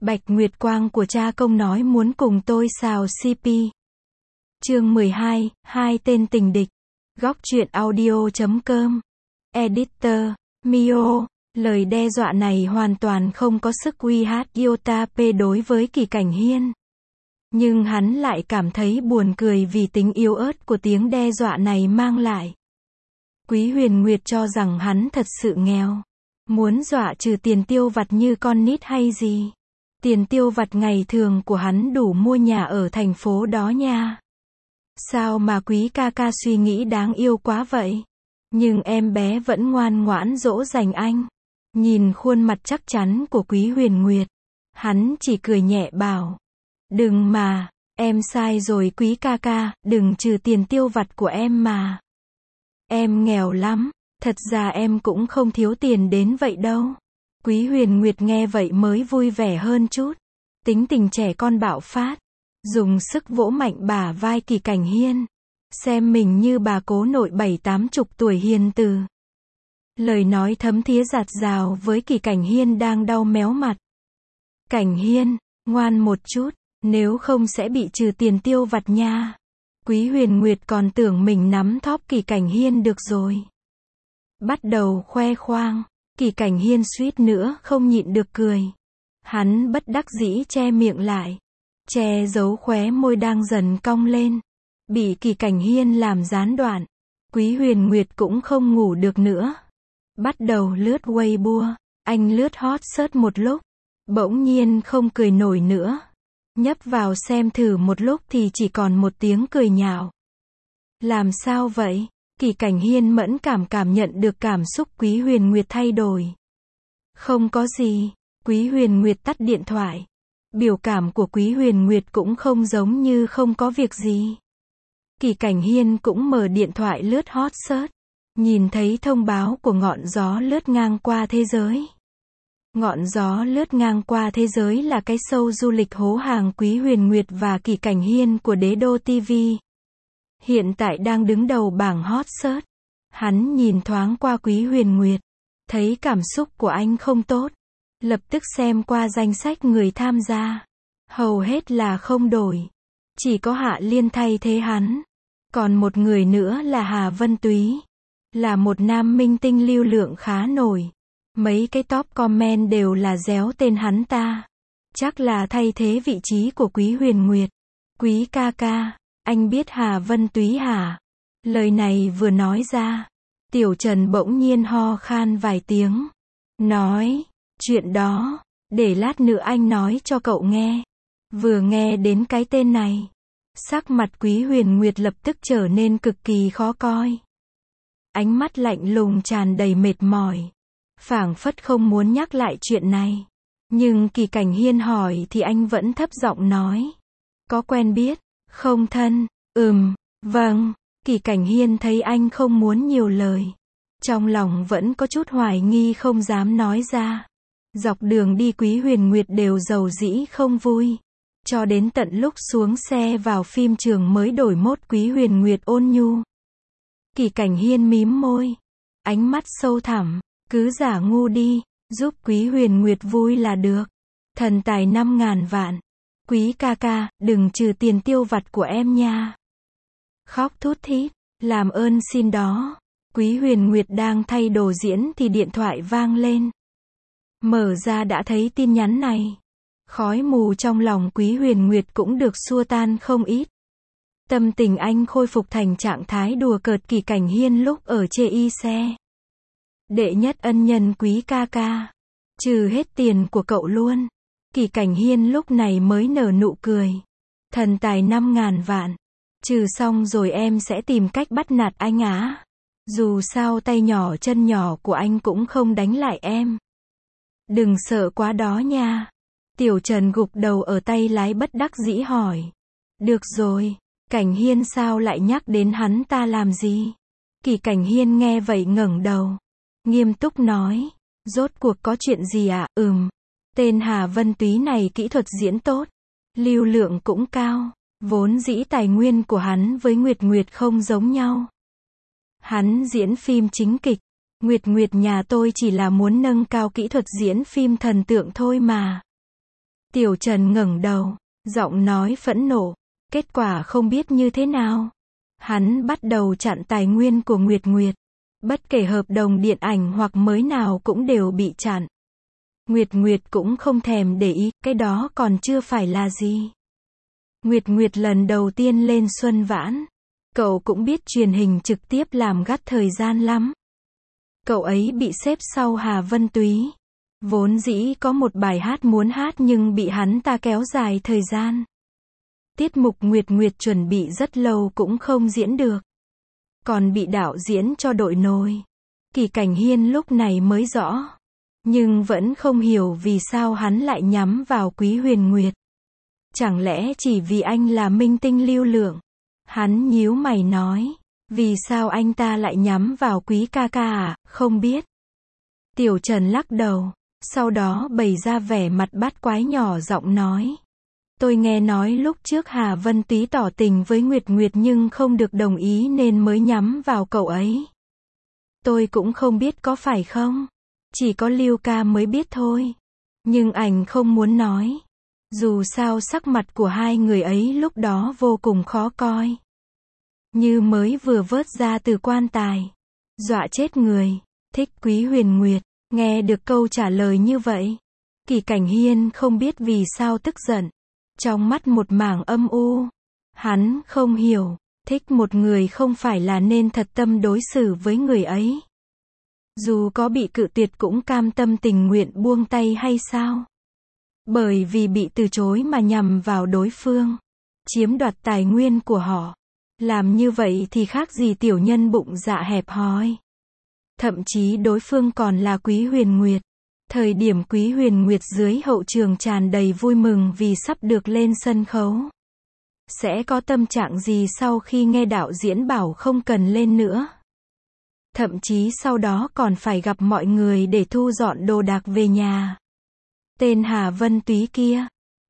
Bạch Nguyệt Quang của cha công nói muốn cùng tôi xào CP. Chương 12, hai tên tình địch. Góc truyện audio.com. Editor, Mio. Lời đe dọa này hoàn toàn không có sức uy hiếp iota p đối với Kỳ Cảnh Hiên. Nhưng hắn lại cảm thấy buồn cười vì tính yếu ớt của tiếng đe dọa này mang lại. Quý Huyền Nguyệt cho rằng hắn thật sự nghèo. Muốn dọa trừ tiền tiêu vặt như con nít hay gì. Tiền tiêu vặt ngày thường của hắn đủ mua nhà ở thành phố đó nha. Sao mà quý ca ca suy nghĩ đáng yêu quá vậy? Nhưng em bé vẫn ngoan ngoãn dỗ dành anh. Nhìn khuôn mặt chắc chắn của Quý Huyền Nguyệt, hắn chỉ cười nhẹ bảo. Đừng mà, em sai rồi quý ca ca, đừng trừ tiền tiêu vặt của em mà. Em nghèo lắm, thật ra em cũng không thiếu tiền đến vậy đâu. Quý Huyền Nguyệt nghe vậy mới vui vẻ hơn chút. Tính tình trẻ con bạo phát, dùng sức vỗ mạnh bả vai Kỳ Cảnh Hiên. Xem mình như bà cố nội 70-80 tuổi hiền từ. Lời nói thấm thía dạt dào với Kỳ Cảnh Hiên đang đau méo mặt. Cảnh Hiên, ngoan một chút, nếu không sẽ bị trừ tiền tiêu vặt nha. Quý Huyền Nguyệt còn tưởng mình nắm thóp Kỳ Cảnh Hiên được rồi. Bắt đầu khoe khoang, Kỳ Cảnh Hiên suýt nữa không nhịn được cười. Hắn bất đắc dĩ che miệng lại, che giấu khóe môi đang dần cong lên. Bị Kỳ Cảnh Hiên làm gián đoạn, Quý Huyền Nguyệt cũng không ngủ được nữa. Bắt đầu lướt Weibo, anh lướt hot search một lúc, bỗng nhiên không cười nổi nữa. Nhấp vào xem thử một lúc thì chỉ còn một tiếng cười nhạo. Làm sao vậy? Kỳ Cảnh Hiên mẫn cảm nhận được cảm xúc Quý Huyền Nguyệt thay đổi. Không có gì, Quý Huyền Nguyệt tắt điện thoại. Biểu cảm của Quý Huyền Nguyệt cũng không giống như không có việc gì. Kỳ Cảnh Hiên cũng mở điện thoại lướt hot search, nhìn thấy thông báo của ngọn gió lướt ngang qua thế giới. Ngọn gió lướt ngang qua thế giới là cái show du lịch hố hàng Quý Huyền Nguyệt và Kỳ Cảnh Hiên của Đế Đô TV. Hiện tại đang đứng đầu bảng hot search. Hắn nhìn thoáng qua Quý Huyền Nguyệt, thấy cảm xúc của anh không tốt. Lập tức xem qua danh sách người tham gia. Hầu hết là không đổi. Chỉ có Hạ Liên thay thế hắn. Còn một người nữa là Hà Vân Túy. Là một nam minh tinh lưu lượng khá nổi. Mấy cái top comment đều là réo tên hắn ta. Chắc là thay thế vị trí của Quý Huyền Nguyệt. Quý ca ca, anh biết Hà Vân Túy hả? Lời này vừa nói ra, Tiểu Trần bỗng nhiên ho khan vài tiếng. Nói, chuyện đó, để lát nữa anh nói cho cậu nghe. Vừa nghe đến cái tên này, sắc mặt Quý Huyền Nguyệt lập tức trở nên cực kỳ khó coi. Ánh mắt lạnh lùng tràn đầy mệt mỏi. Phảng phất không muốn nhắc lại chuyện này. Nhưng Kỳ Cảnh Hiên hỏi thì anh vẫn thấp giọng nói. Có quen biết, không thân, vâng. Kỳ Cảnh Hiên thấy anh không muốn nhiều lời. Trong lòng vẫn có chút hoài nghi không dám nói ra. Dọc đường đi Quý Huyền Nguyệt đều rầu rĩ không vui. Cho đến tận lúc xuống xe vào phim trường mới đổi mốt Quý Huyền Nguyệt ôn nhu. Kỳ Cảnh Hiên mím môi. Ánh mắt sâu thẳm. Cứ giả ngu đi, giúp Quý Huyền Nguyệt vui là được. Thần tài 5.000 vạn. Quý ca ca, đừng trừ tiền tiêu vặt của em nha. Khóc thút thít, làm ơn xin đó. Quý Huyền Nguyệt đang thay đồ diễn thì điện thoại vang lên. Mở ra đã thấy tin nhắn này. Khói mù trong lòng Quý Huyền Nguyệt cũng được xua tan không ít. Tâm tình anh khôi phục thành trạng thái đùa cợt Kỳ Cảnh Hiên lúc ở chê y xe. Đệ nhất ân nhân Quý ca ca, trừ hết tiền của cậu luôn. Kỳ Cảnh Hiên lúc này mới nở nụ cười. Thần tài 5.000 vạn. Trừ xong rồi em sẽ tìm cách bắt nạt anh á. Dù sao tay nhỏ chân nhỏ của anh cũng không đánh lại em. Đừng sợ quá đó nha. Tiểu Trần gục đầu ở tay lái bất đắc dĩ hỏi. Được rồi, Cảnh Hiên sao lại nhắc đến hắn ta làm gì? Kỳ Cảnh Hiên nghe vậy ngẩng đầu. Nghiêm túc nói. Rốt cuộc có chuyện gì ạ? Tên Hà Vân Túy này kỹ thuật diễn tốt. Lưu lượng cũng cao. Vốn dĩ tài nguyên của hắn với Nguyệt Nguyệt không giống nhau. Hắn diễn phim chính kịch. Nguyệt Nguyệt nhà tôi chỉ là muốn nâng cao kỹ thuật diễn phim thần tượng thôi mà. Tiểu Trần ngẩng đầu, giọng nói phẫn nộ. Kết quả không biết như thế nào. Hắn bắt đầu chặn tài nguyên của Nguyệt Nguyệt. Bất kể hợp đồng điện ảnh hoặc mới nào cũng đều bị chặn. Nguyệt Nguyệt cũng không thèm để ý, cái đó còn chưa phải là gì. Nguyệt Nguyệt lần đầu tiên lên Xuân Vãn. Cậu cũng biết truyền hình trực tiếp làm gắt thời gian lắm. Cậu ấy bị xếp sau Hà Vân Túy. Vốn dĩ có một bài hát muốn hát nhưng bị hắn ta kéo dài thời gian. Tiết mục Nguyệt Nguyệt chuẩn bị rất lâu cũng không diễn được. Còn bị đạo diễn cho đội nồi. Kỳ Cảnh Hiên lúc này mới rõ. Nhưng vẫn không hiểu vì sao hắn lại nhắm vào Quý Huyền Nguyệt. Chẳng lẽ chỉ vì anh là minh tinh lưu lượng? Hắn nhíu mày nói. Vì sao anh ta lại nhắm vào Quý ca ca à? Không biết. Tiểu Trần lắc đầu. Sau đó bày ra vẻ mặt bắt quái nhỏ giọng nói. Tôi nghe nói lúc trước Hà Vân Túy tỏ tình với Nguyệt Nguyệt nhưng không được đồng ý nên mới nhắm vào cậu ấy. Tôi cũng không biết có phải không. Chỉ có Lưu ca mới biết thôi. Nhưng anh không muốn nói. Dù sao sắc mặt của hai người ấy lúc đó vô cùng khó coi. Như mới vừa vớt ra từ quan tài. Dọa chết người. Thích Quý Huyền Nguyệt. Nghe được câu trả lời như vậy. Kỳ Cảnh Hiên không biết vì sao tức giận. Trong mắt một mảng âm u. Hắn không hiểu. Thích một người không phải là nên thật tâm đối xử với người ấy. Dù có bị cự tuyệt cũng cam tâm tình nguyện buông tay hay sao? Bởi vì bị từ chối mà nhằm vào đối phương. Chiếm đoạt tài nguyên của họ. Làm như vậy thì khác gì tiểu nhân bụng dạ hẹp hòi. Thậm chí đối phương còn là Quý Huyền Nguyệt. Thời điểm Quý Huyền Nguyệt dưới hậu trường tràn đầy vui mừng vì sắp được lên sân khấu. Sẽ có tâm trạng gì sau khi nghe đạo diễn bảo không cần lên nữa? Thậm chí sau đó còn phải gặp mọi người để thu dọn đồ đạc về nhà. Tên Hà Vân Túy kia.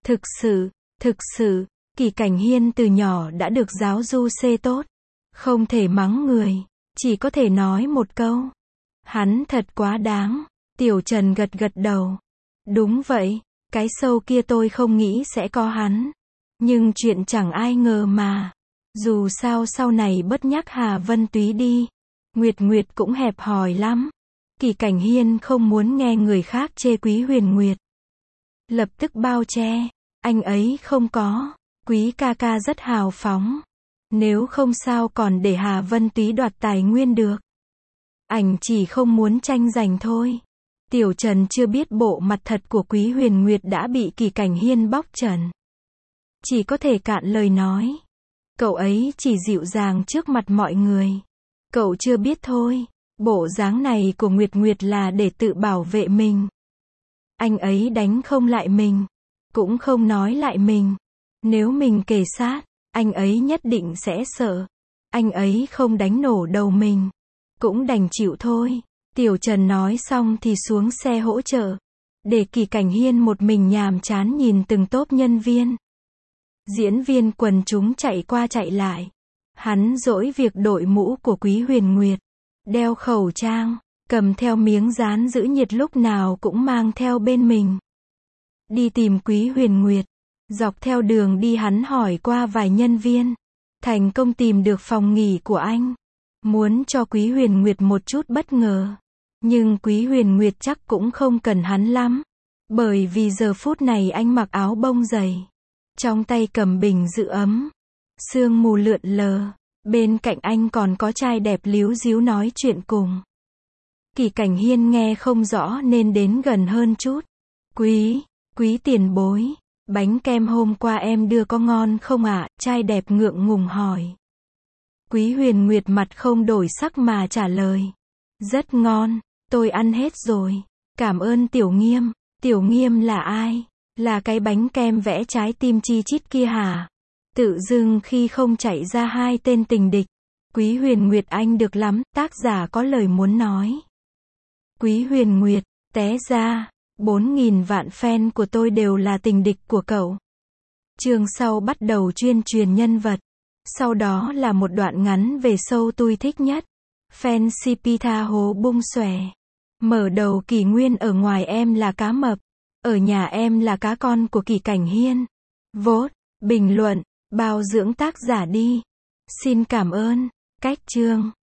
Thực sự, Kỳ Cảnh Hiên từ nhỏ đã được giáo du xê tốt. Không thể mắng người. Chỉ có thể nói một câu. Hắn thật quá đáng. Tiểu Trần gật gật đầu. Đúng vậy, cái sâu kia tôi không nghĩ sẽ có hắn. Nhưng chuyện chẳng ai ngờ mà. Dù sao sau này bớt nhắc Hà Vân Túy đi. Nguyệt Nguyệt cũng hẹp hòi lắm. Kỳ Cảnh Hiên không muốn nghe người khác chê Quý Huyền Nguyệt. Lập tức bao che. Anh ấy không có. Quý ca ca rất hào phóng. Nếu không sao còn để Hà Vân Túy đoạt tài nguyên được. Anh chỉ không muốn tranh giành thôi. Tiểu Trần chưa biết bộ mặt thật của Quý Huyền Nguyệt đã bị Kỳ Cảnh Hiên bóc trần. Chỉ có thể cạn lời nói. Cậu ấy chỉ dịu dàng trước mặt mọi người. Cậu chưa biết thôi. Bộ dáng này của Nguyệt Nguyệt là để tự bảo vệ mình. Anh ấy đánh không lại mình. Cũng không nói lại mình. Nếu mình kề sát, anh ấy nhất định sẽ sợ. Anh ấy không đánh nổ đầu mình. Cũng đành chịu thôi. Tiểu Trần nói xong thì xuống xe hỗ trợ. Để Kỳ Cảnh Hiên một mình nhàm chán nhìn từng tốp nhân viên. Diễn viên quần chúng chạy qua chạy lại. Hắn dỗi việc đội mũ của Quý Huyền Nguyệt. Đeo khẩu trang. Cầm theo miếng dán giữ nhiệt lúc nào cũng mang theo bên mình. Đi tìm Quý Huyền Nguyệt. Dọc theo đường đi hắn hỏi qua vài nhân viên. Thành công tìm được phòng nghỉ của anh. Muốn cho Quý Huyền Nguyệt một chút bất ngờ. Nhưng Quý Huyền Nguyệt chắc cũng không cần hắn lắm. Bởi vì giờ phút này anh mặc áo bông dày. Trong tay cầm bình giữ ấm. Sương mù lượn lờ. Bên cạnh anh còn có trai đẹp líu díu nói chuyện cùng. Kỳ Cảnh Hiên nghe không rõ nên đến gần hơn chút. Quý tiền bối. Bánh kem hôm qua em đưa có ngon không ạ? Trai đẹp ngượng ngùng hỏi. Quý Huyền Nguyệt mặt không đổi sắc mà trả lời. Rất ngon, tôi ăn hết rồi. Cảm ơn Tiểu Nghiêm. Tiểu Nghiêm là ai? Là cái bánh kem vẽ trái tim chi chít kia hả? Tự dưng khi không chạy ra hai tên tình địch. Quý Huyền Nguyệt anh được lắm, tác giả có lời muốn nói. Quý Huyền Nguyệt, té ra, 4.000 vạn fan của tôi đều là tình địch của cậu. Chương sau bắt đầu chuyên truyền nhân vật. Sau đó là một đoạn ngắn về show tôi thích nhất. Fan CP tha hồ bung xòe. Mở đầu kỷ nguyên ở ngoài em là cá mập. Ở nhà em là cá con của Kỳ Cảnh Hiên. Vote, bình luận, bao dưỡng tác giả đi. Xin cảm ơn. Cách chương